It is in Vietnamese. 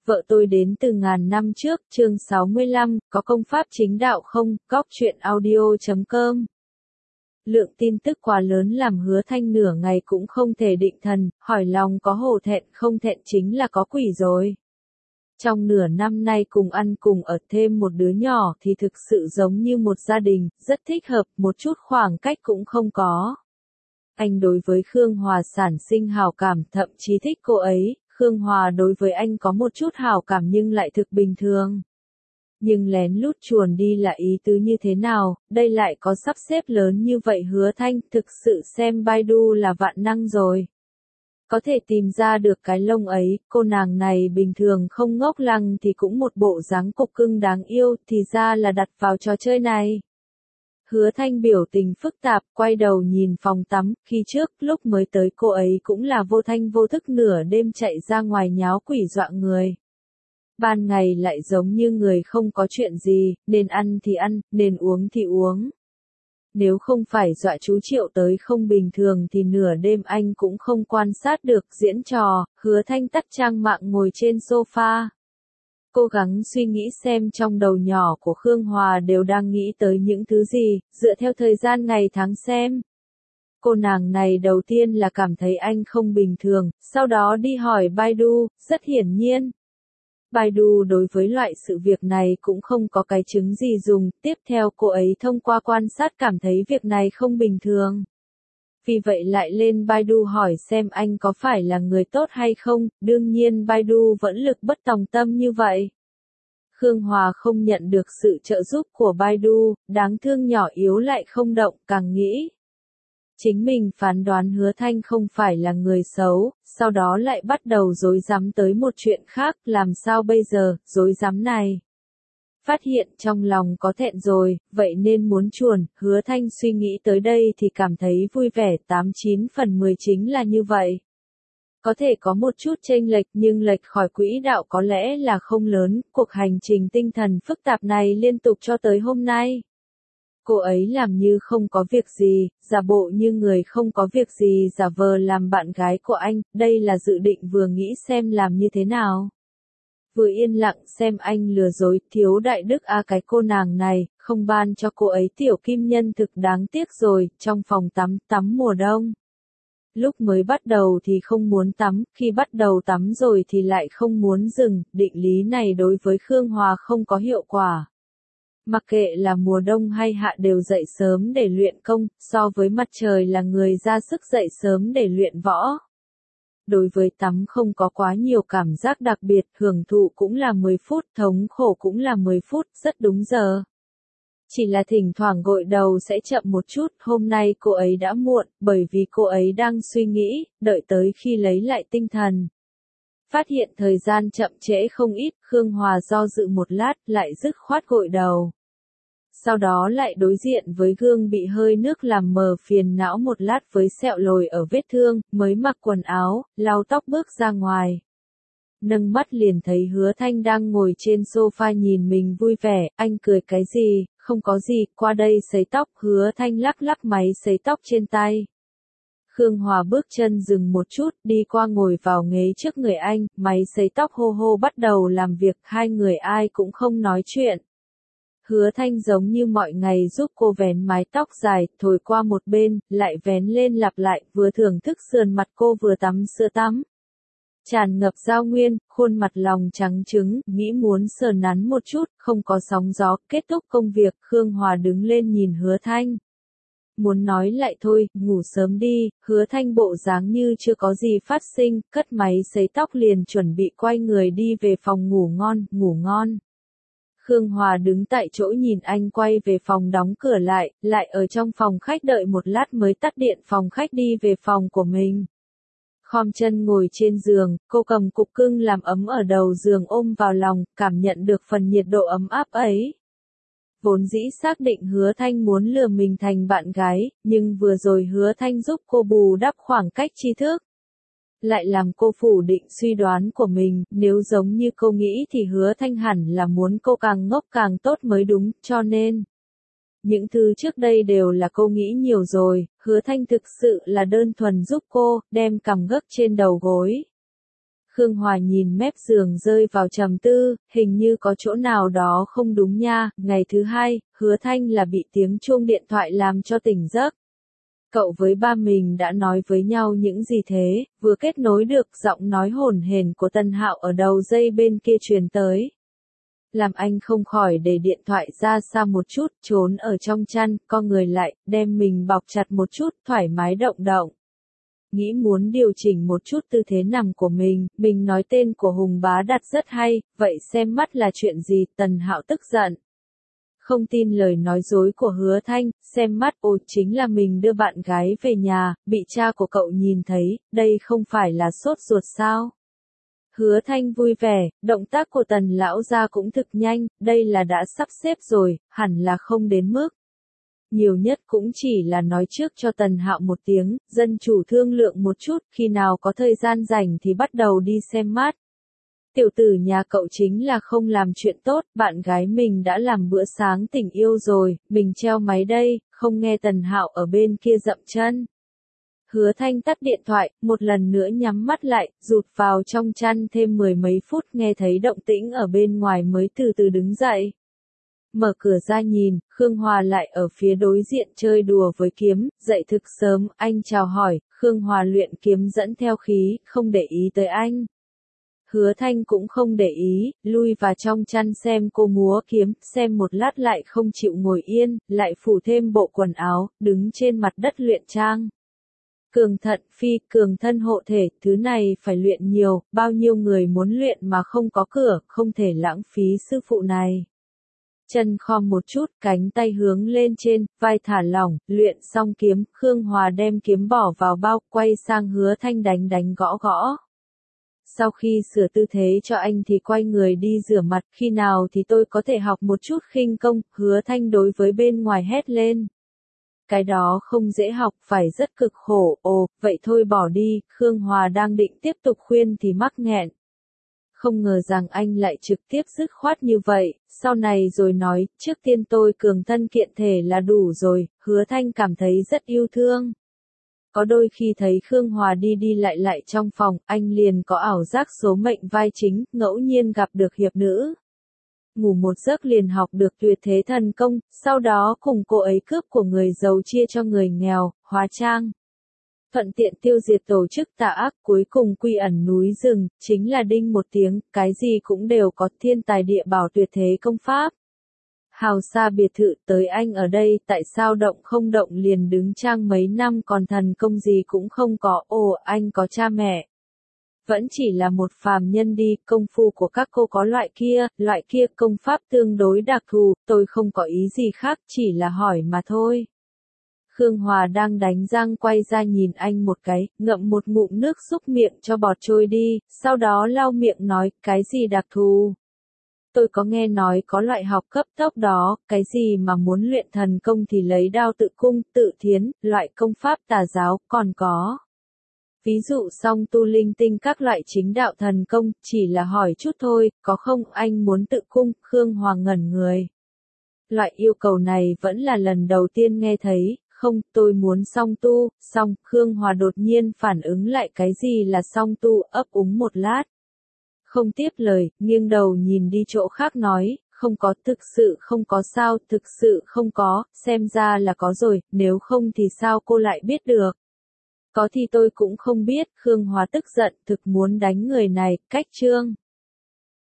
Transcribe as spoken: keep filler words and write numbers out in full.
Vợ tôi đến từ ngàn năm trước, chương sáu mươi lăm, có công pháp chính đạo không, góc truyện audio chấm com. Lượng tin tức quá lớn làm Hứa Thanh nửa ngày cũng không thể định thần, hỏi lòng có hổ thẹn không thẹn chính là có quỷ rồi. Trong nửa năm nay cùng ăn cùng ở thêm một đứa nhỏ thì thực sự giống như một gia đình, rất thích hợp, một chút khoảng cách cũng không có. Anh đối với Khương Hòa sản sinh hào cảm, thậm chí thích cô ấy. Khương Hòa đối với anh có một chút hảo cảm nhưng lại thực bình thường. Nhưng lén lút chuồn đi là ý tứ như thế nào, đây lại có sắp xếp lớn như vậy. Hứa Thanh thực sự xem Baidu là vạn năng rồi. Có thể tìm ra được cái lông ấy, cô nàng này bình thường không ngốc lăng thì cũng một bộ dáng cục cưng đáng yêu, thì ra là đặt vào trò chơi này. Hứa Thanh biểu tình phức tạp, quay đầu nhìn phòng tắm, khi trước, lúc mới tới cô ấy cũng là vô thanh vô thức nửa đêm chạy ra ngoài nháo quỷ dọa người. Ban ngày lại giống như người không có chuyện gì, nên ăn thì ăn, nên uống thì uống. Nếu không phải dọa chú Triệu tới không bình thường thì nửa đêm anh cũng không quan sát được diễn trò. Hứa Thanh tắt trang mạng ngồi trên sofa. Cố gắng suy nghĩ xem trong đầu nhỏ của Khương Hòa đều đang nghĩ tới những thứ gì, dựa theo thời gian ngày tháng xem. Cô nàng này đầu tiên là cảm thấy anh không bình thường, sau đó đi hỏi Baidu, rất hiển nhiên. Baidu đối với loại sự việc này cũng không có cái chứng gì dùng, tiếp theo cô ấy thông qua quan sát cảm thấy việc này không bình thường. Vì vậy lại lên Baidu hỏi xem anh có phải là người tốt hay không, đương nhiên Baidu vẫn lực bất tòng tâm như vậy. Khương Hòa không nhận được sự trợ giúp của Baidu, đáng thương nhỏ yếu lại không động, càng nghĩ. Chính mình phán đoán Hứa Thanh không phải là người xấu, sau đó lại bắt đầu rối rắm tới một chuyện khác, làm sao bây giờ, rối rắm này. Phát hiện trong lòng có thẹn rồi, vậy nên muốn chuồn, Hứa Thanh suy nghĩ tới đây thì cảm thấy vui vẻ, tám chín phần mười chính là như vậy. Có thể có một chút chênh lệch nhưng lệch khỏi quỹ đạo có lẽ là không lớn, cuộc hành trình tinh thần phức tạp này liên tục cho tới hôm nay. Cô ấy làm như không có việc gì, giả bộ như người không có việc gì, giả vờ làm bạn gái của anh, đây là dự định vừa nghĩ xem làm như thế nào. Vừa yên lặng xem anh lừa dối, thiếu đại đức a à, cái cô nàng này, không ban cho cô ấy tiểu kim nhân thực đáng tiếc rồi, trong phòng tắm, tắm mùa đông. Lúc mới bắt đầu thì không muốn tắm, khi bắt đầu tắm rồi thì lại không muốn dừng, định lý này đối với Khương Hòa không có hiệu quả. Mặc kệ là mùa đông hay hạ đều dậy sớm để luyện công, so với mặt trời là người ra sức dậy sớm để luyện võ. Đối với tắm không có quá nhiều cảm giác đặc biệt, hưởng thụ cũng là mười phút, thống khổ cũng là mười phút, rất đúng giờ. Chỉ là thỉnh thoảng gội đầu sẽ chậm một chút, hôm nay cô ấy đã muộn, bởi vì cô ấy đang suy nghĩ, đợi tới khi lấy lại tinh thần. Phát hiện thời gian chậm trễ không ít, Khương Hòa do dự một lát, lại dứt khoát gội đầu. Sau đó lại đối diện với gương bị hơi nước làm mờ phiền não một lát với sẹo lồi ở vết thương, mới mặc quần áo, lau tóc bước ra ngoài. Nâng mắt liền thấy Hứa Thanh đang ngồi trên sofa nhìn mình vui vẻ, anh cười cái gì, không có gì, qua đây sấy tóc. Hứa Thanh lắc lắc máy sấy tóc trên tay. Khương Hòa bước chân dừng một chút, đi qua ngồi vào ghế trước người anh, máy sấy tóc hô hô bắt đầu làm việc, hai người ai cũng không nói chuyện. Hứa Thanh giống như mọi ngày giúp cô vén mái tóc dài, thổi qua một bên, lại vén lên lặp lại, vừa thưởng thức sườn mặt cô vừa tắm sữa tắm. Tràn ngập giao nguyên, khuôn mặt lòng trắng trứng, nghĩ muốn sờ nắn một chút, không có sóng gió, kết thúc công việc, Khương Hòa đứng lên nhìn Hứa Thanh. Muốn nói lại thôi, ngủ sớm đi. Hứa Thanh bộ dáng như chưa có gì phát sinh, cất máy sấy tóc liền chuẩn bị quay người đi về phòng ngủ ngon, ngủ ngon. Khương Hòa đứng tại chỗ nhìn anh quay về phòng đóng cửa lại, lại ở trong phòng khách đợi một lát mới tắt điện phòng khách đi về phòng của mình. Khom chân ngồi trên giường, cô cầm cục cưng làm ấm ở đầu giường ôm vào lòng, cảm nhận được phần nhiệt độ ấm áp ấy. Vốn dĩ xác định Hứa Thanh muốn lừa mình thành bạn gái, nhưng vừa rồi Hứa Thanh giúp cô bù đắp khoảng cách tri thức. Lại làm cô phủ định suy đoán của mình, nếu giống như cô nghĩ thì Hứa Thanh hẳn là muốn cô càng ngốc càng tốt mới đúng, cho nên. Những thứ trước đây đều là cô nghĩ nhiều rồi, Hứa Thanh thực sự là đơn thuần giúp cô, đem cằm gấc trên đầu gối. Khương Hòa nhìn mép giường rơi vào trầm tư, hình như có chỗ nào đó không đúng nha. Ngày thứ hai, Hứa Thanh là bị tiếng chuông điện thoại làm cho tỉnh giấc. Cậu với ba mình đã nói với nhau những gì thế, vừa kết nối được giọng nói hổn hển của Tần Hạo ở đầu dây bên kia truyền tới. Làm anh không khỏi để điện thoại ra xa một chút, trốn ở trong chăn, co người lại, đem mình bọc chặt một chút, thoải mái động động. Nghĩ muốn điều chỉnh một chút tư thế nằm của mình, mình nói tên của Hùng Bá đặt rất hay, vậy xem mắt là chuyện gì, Tần Hạo tức giận. Không tin lời nói dối của Hứa Thanh, xem mắt, ồ chính là mình đưa bạn gái về nhà, bị cha của cậu nhìn thấy, đây không phải là sốt ruột sao? Hứa Thanh vui vẻ, động tác của Tần lão gia cũng thực nhanh, đây là đã sắp xếp rồi, hẳn là không đến mức. Nhiều nhất cũng chỉ là nói trước cho Tần Hạo một tiếng, dân chủ thương lượng một chút, khi nào có thời gian rảnh thì bắt đầu đi xem mắt. Tiểu tử nhà cậu chính là không làm chuyện tốt, bạn gái mình đã làm bữa sáng tình yêu rồi, mình treo máy đây, không nghe Tần Hạo ở bên kia dậm chân. Hứa Thanh tắt điện thoại, một lần nữa nhắm mắt lại, rụt vào trong chăn thêm mười mấy phút nghe thấy động tĩnh ở bên ngoài mới từ từ đứng dậy. Mở cửa ra nhìn, Khương Hòa lại ở phía đối diện chơi đùa với kiếm, dậy thực sớm, anh chào hỏi, Khương Hòa luyện kiếm dẫn theo khí, không để ý tới anh. Hứa Thanh cũng không để ý, lui vào trong chăn xem cô múa kiếm, xem một lát lại không chịu ngồi yên, lại phủ thêm bộ quần áo, đứng trên mặt đất luyện trang. Cường thận phi, cường thân hộ thể, thứ này phải luyện nhiều, bao nhiêu người muốn luyện mà không có cửa, không thể lãng phí sư phụ này. Chân khom một chút, cánh tay hướng lên trên, vai thả lỏng, luyện xong kiếm, Khương Hòa đem kiếm bỏ vào bao, quay sang Hứa Thanh đánh đánh gõ gõ. Sau khi sửa tư thế cho anh thì quay người đi rửa mặt, khi nào thì tôi có thể học một chút khinh công, Hứa Thanh đối với bên ngoài hét lên. Cái đó không dễ học, phải rất cực khổ, ồ, vậy thôi bỏ đi, Khương Hòa đang định tiếp tục khuyên thì mắc nghẹn. Không ngờ rằng anh lại trực tiếp dứt khoát như vậy, sau này rồi nói, trước tiên tôi cường thân kiện thể là đủ rồi, Hứa Thanh cảm thấy rất yêu thương. Có đôi khi thấy Khương Hòa đi đi lại lại trong phòng, anh liền có ảo giác số mệnh vai chính, ngẫu nhiên gặp được hiệp nữ. Ngủ một giấc liền học được tuyệt thế thần công, sau đó cùng cô ấy cướp của người giàu chia cho người nghèo, hóa trang. Thuận tiện tiêu diệt tổ chức tà ác, cuối cùng quy ẩn núi rừng, chính là đinh một tiếng, cái gì cũng đều có, thiên tài địa bảo tuyệt thế công pháp. Hào xa biệt thự tới anh ở đây, tại sao động không động liền đứng trang mấy năm còn thần công gì cũng không có, ồ anh có cha mẹ. Vẫn chỉ là một phàm nhân đi, công phu của các cô có loại kia, loại kia công pháp tương đối đặc thù, tôi không có ý gì khác, chỉ là hỏi mà thôi. Khương Hòa đang đánh răng quay ra nhìn anh một cái, ngậm một ngụm nước xúc miệng cho bọt trôi đi, sau đó lau miệng nói, cái gì đặc thù? Tôi có nghe nói có loại học cấp tốc đó, cái gì mà muốn luyện thần công thì lấy đao tự cung, tự thiến, loại công pháp tà giáo, còn có. Ví dụ song tu linh tinh các loại chính đạo thần công, chỉ là hỏi chút thôi, có không anh muốn tự cung, Khương Hoàng ngẩn người. Loại yêu cầu này vẫn là lần đầu tiên nghe thấy, không, tôi muốn song tu, song, Khương Hòa đột nhiên phản ứng lại cái gì là song tu, ấp úng một lát. Không tiếp lời, nghiêng đầu nhìn đi chỗ khác nói, không có, thực sự không có sao, thực sự không có, xem ra là có rồi, nếu không thì sao cô lại biết được. Có thì tôi cũng không biết, Khương Hòa tức giận, thực muốn đánh người này, cách chương.